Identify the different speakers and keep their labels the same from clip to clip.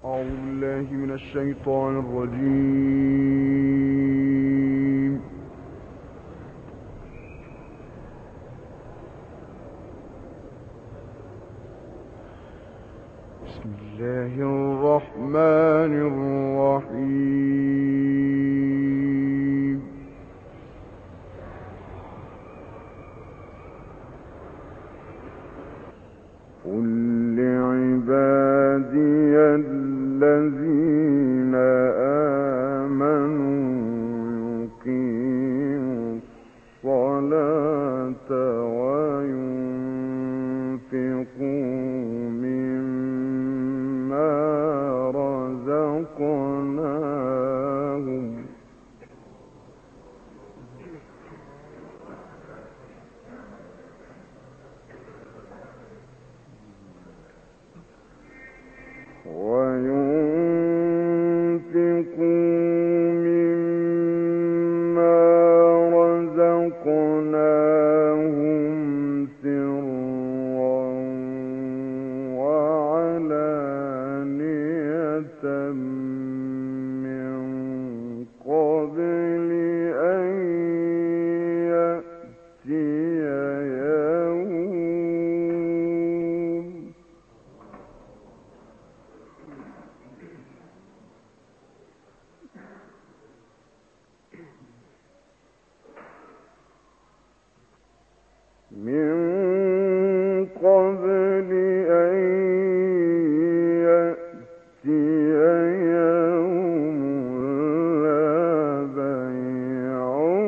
Speaker 1: أعوذ بالله من الشيطان الرجيم. بسم الله الرحمن الرحيم. قل لعبادي الذين آمنوا يقيموا الصلاة وينفقوا مما رزقناهم سرا وعلانية من قبل أن يأتي يوم لا بيع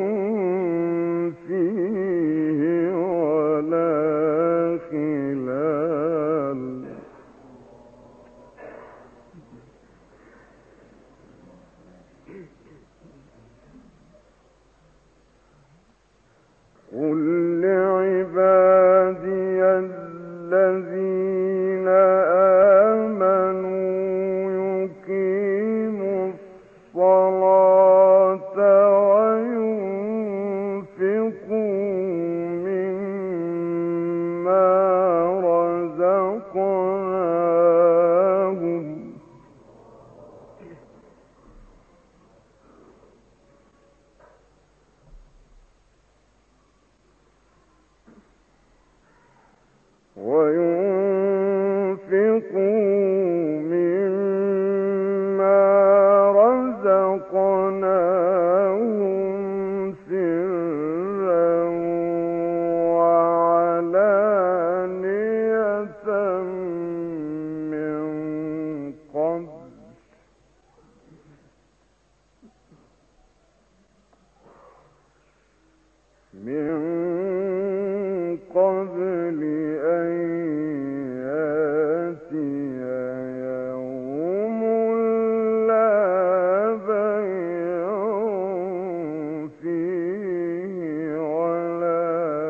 Speaker 1: فيه ولا خلال قل لعبادي الذين آمنوا يقيموا الصلاة وينفقوا مما رزقناهم سرا وعلانية من قبل أن يأتي يوم لا بيع فيه ولا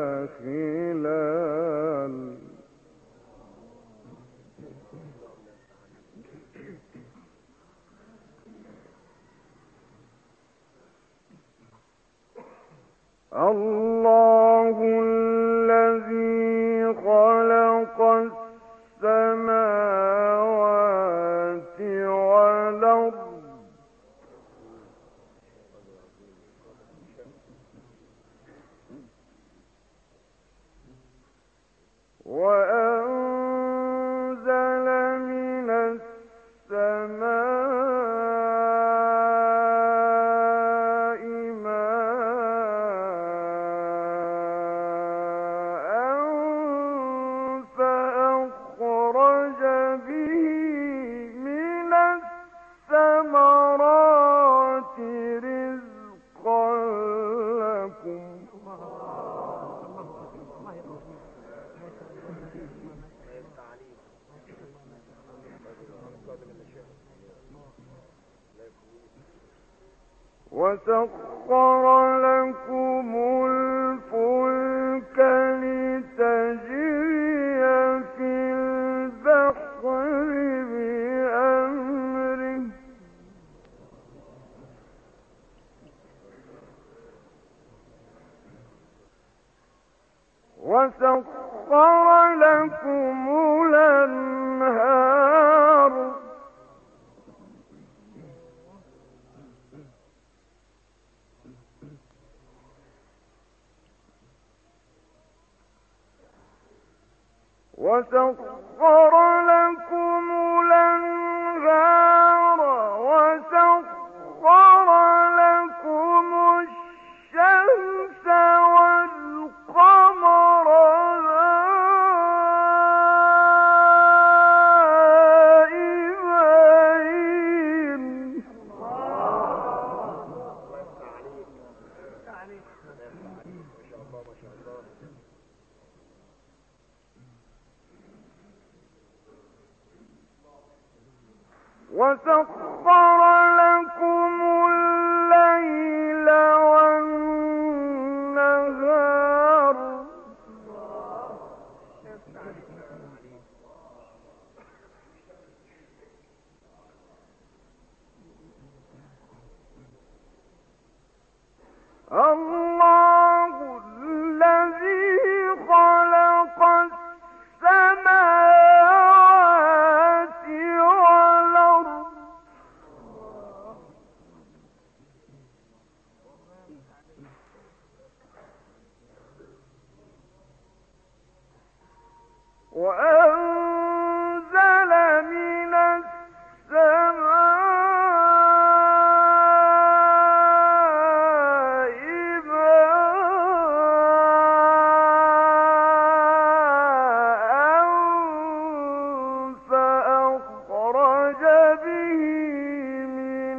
Speaker 1: خلال الله الذي خلق السماوات والأرض وأنزل من السماء ماء فأخرج به من الثمرات رزقا لكم وسخر لكم الفلك لتجري في البحر بأمره وسخر لكم الأنهار وسخر لكم الأنهار وسخر لكم الشمس والقمر دائبين وسخر لكم الليل والنهار الله الذي خلق السماوات والأرض وأنزل من السماء ماء فأخرج به من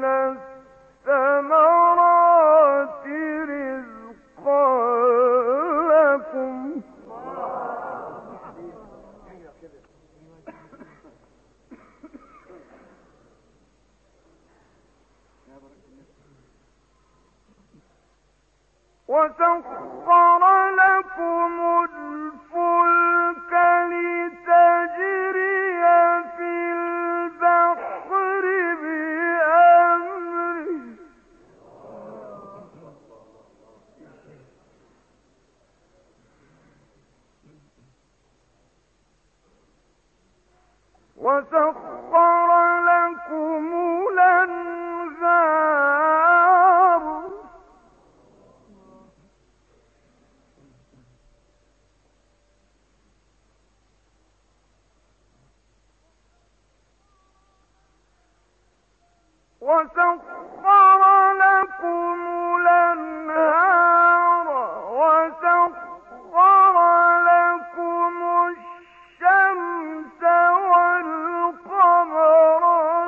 Speaker 1: الثمرات رزقا لكم وسخر لكم الفلك لتجري في البحر بأمره وسخر لكم الأنهار وسخر لكم الأنهار وسخر لكم الشمس والقمر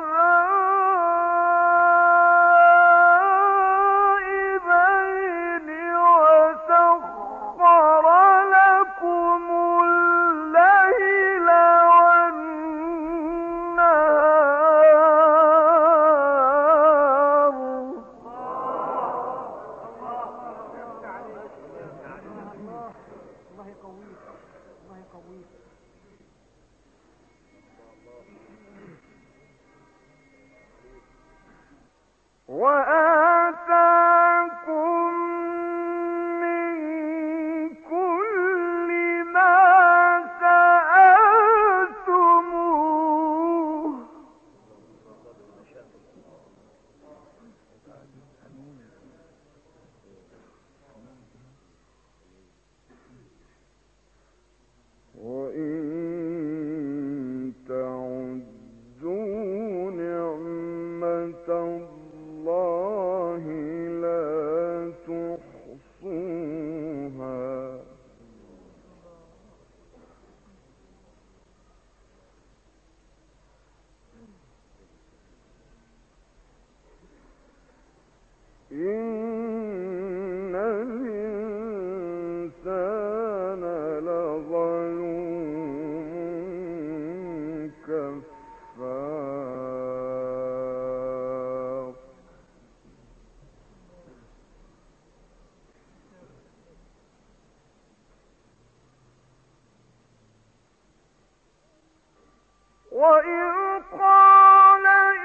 Speaker 1: دائبين وسخر لكم الليل وآتاكم من كل ما سألتموه وإن تعدوا نعمة الله لا تحصوها إن الإنسان لظلوم كفار وإذ قال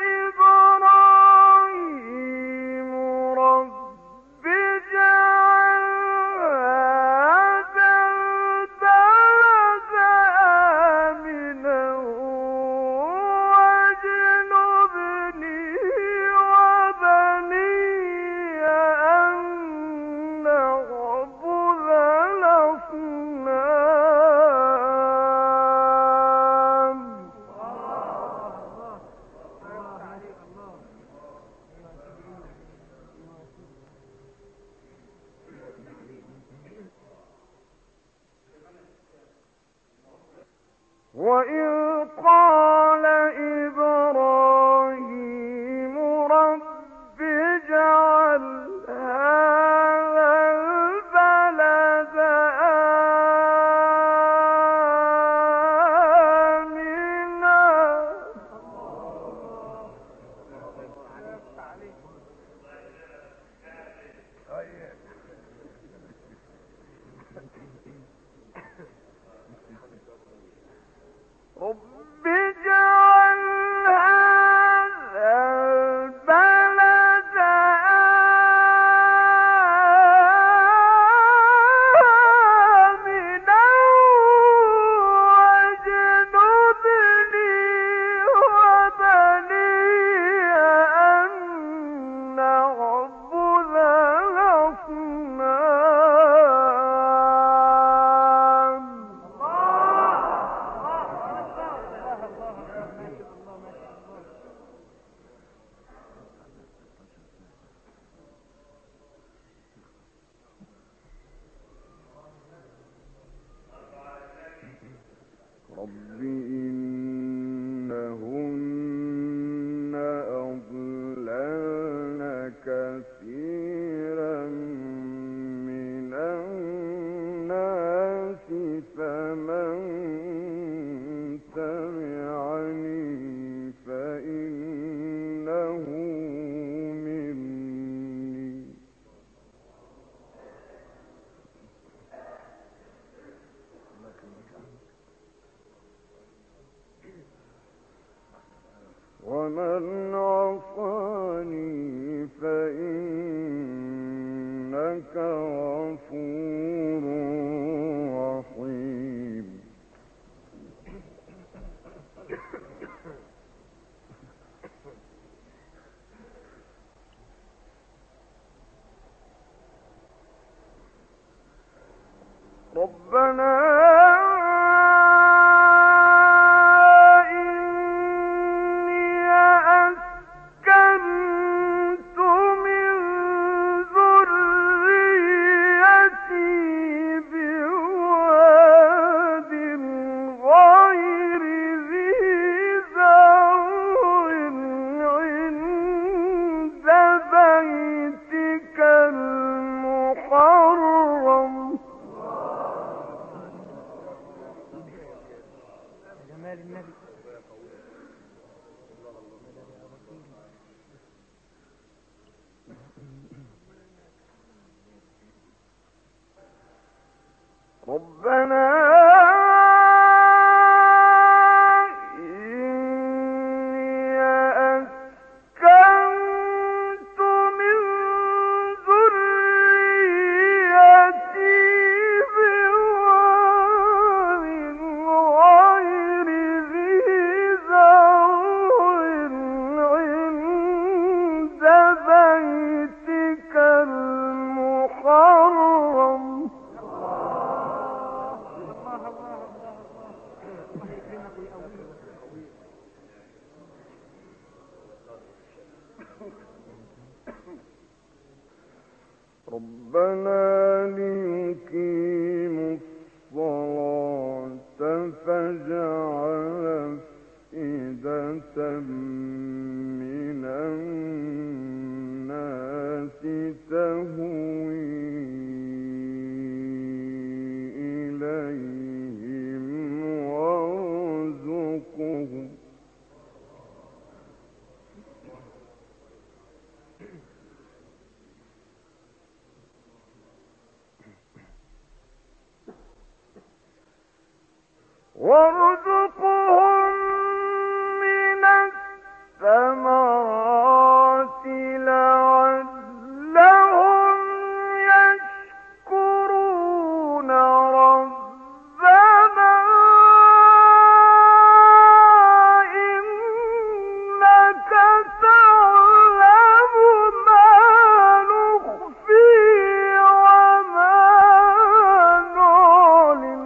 Speaker 1: إبراهيم رب اجعل هذا البلد آمنا واجنبني وبني أن نعبد الأصنام ومن عصاني فإنك غفور رحيم. ربنا ربنا إني أسكنت من ذريتي بواد غير ذي زرع عند بيتك المحرم ربنا ليقيموا الصلاة فاجعل أفئدة من الناس تهوي إليهم وارزقهم من الثمرات لعلهم يشكرون ربنا إنك تعلم ما نخفي وما نعلن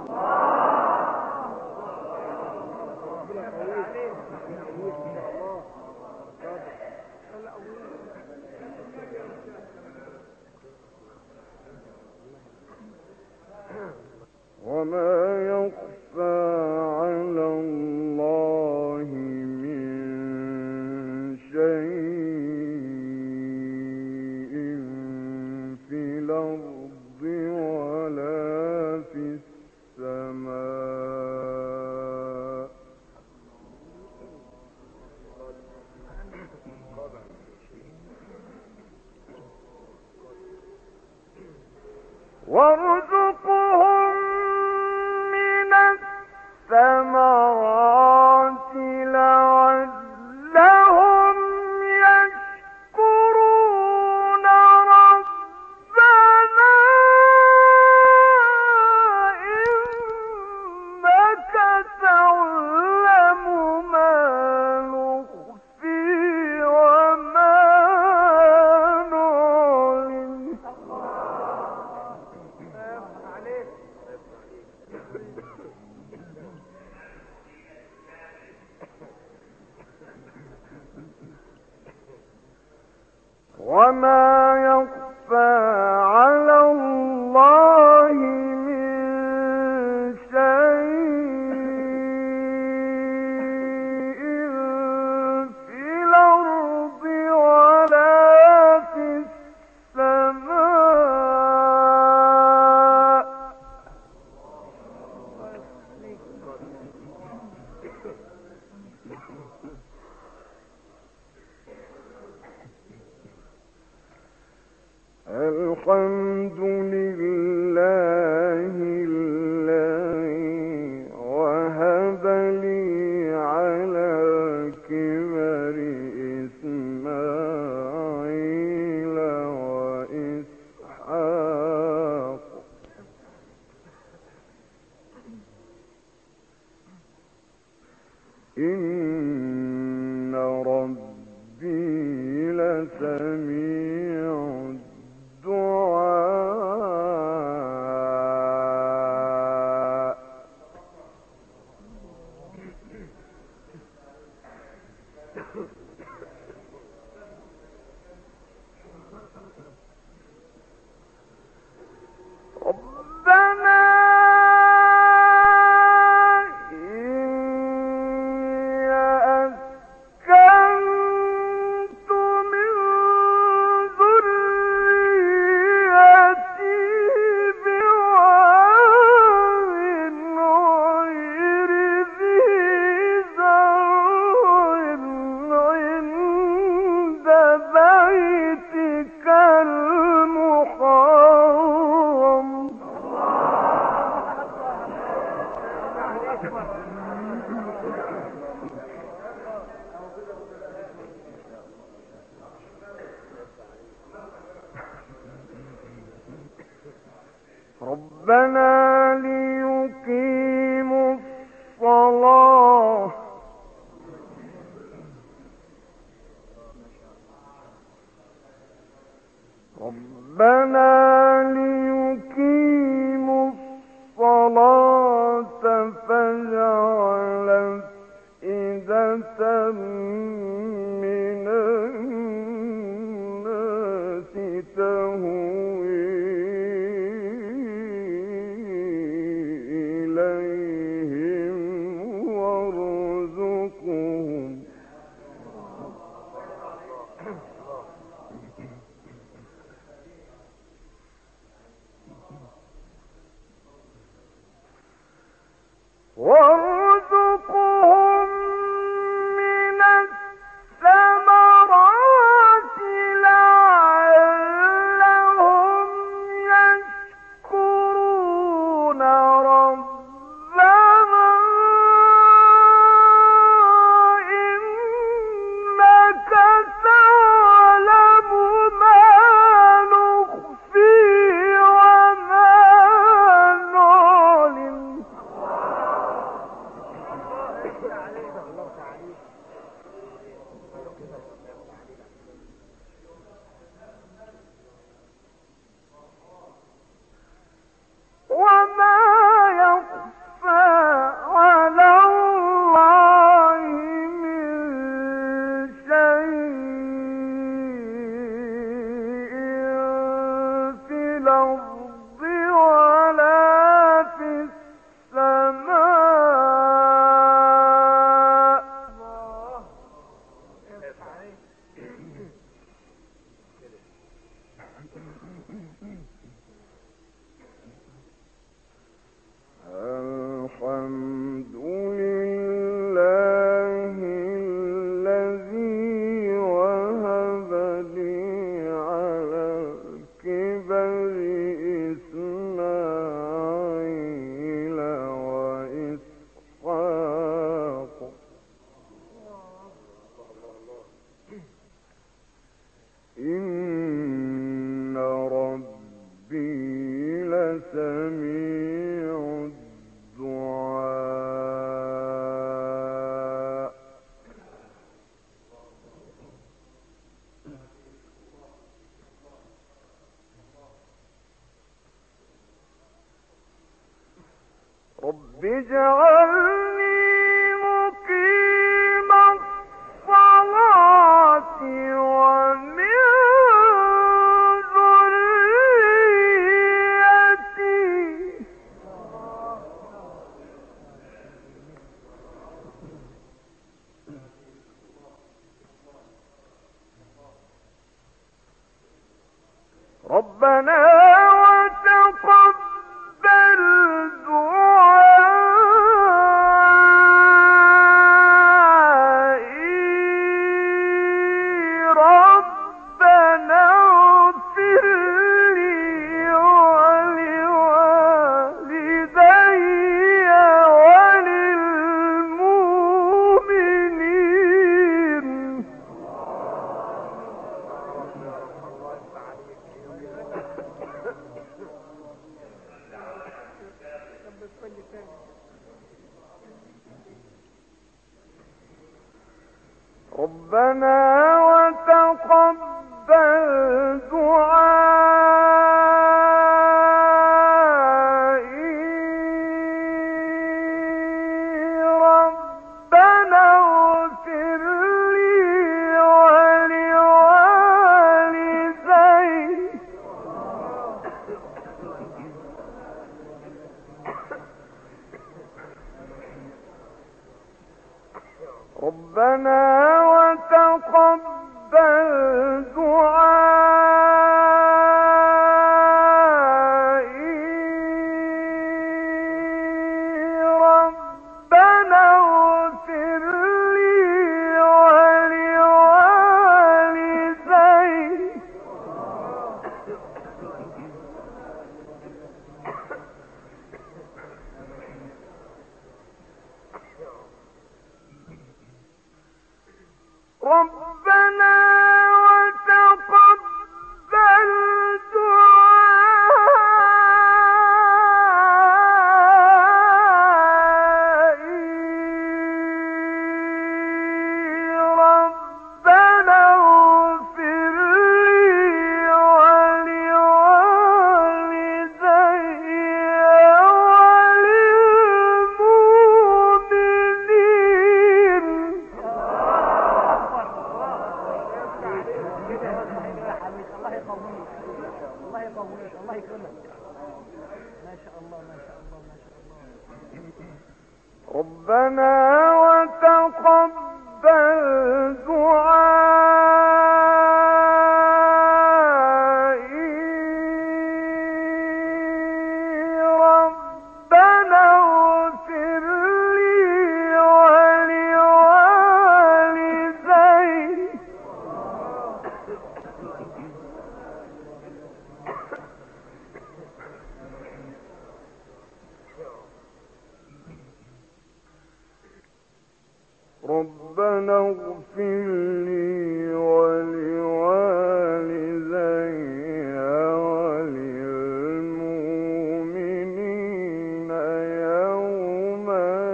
Speaker 1: وما يخفى على الله من شيء في الأرض ولا في السماء وارزقهم من الثمرات لعلهم يشكرون ربنا إنك تعلم ما نخفي وما نعلن وما يخفى على الله من شيء في الأرض ولا في السماء الخلق ربي لسميع الدعاء. ربنا ربنا ليقيموا الصلاة فاجعل أفئدة من الناس تهوي إليهم وارزقهم من الثمرات لعلهم يشكرون ربنا إنك تعلم ما نخفي وما نعلن وما يخفى على الله من شيء في الأرض ولا في السماء. الحمد لله الذي وهب لي على الكبر إسماعيل وإسحاق إن ربي لسميع الدعاء. رب اجعلني مقيم الصلاة ومن ذريتي ربنا وتقبل دعاء. ربنا وتقبل دعائي ربنا اغفر لي ولوالدي ربنا وتقبل دعائي ربنا اغفر لي ولوالدي ربنا وتقبل دعائي ربنا اغفر لي ولوالدي وللمؤمنين.
Speaker 2: الله يقويك الله يقويك الله يكرمك. ما شاء الله ما شاء الله ما شاء الله.
Speaker 1: ربنا وتقبل دعائي ربنا اغفر لي ولوالدي ربنا اغفر لي ولوالدي وللمؤمنين يوم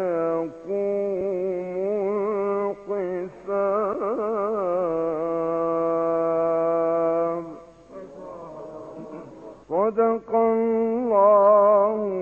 Speaker 1: يقوم الحساب. صدق الله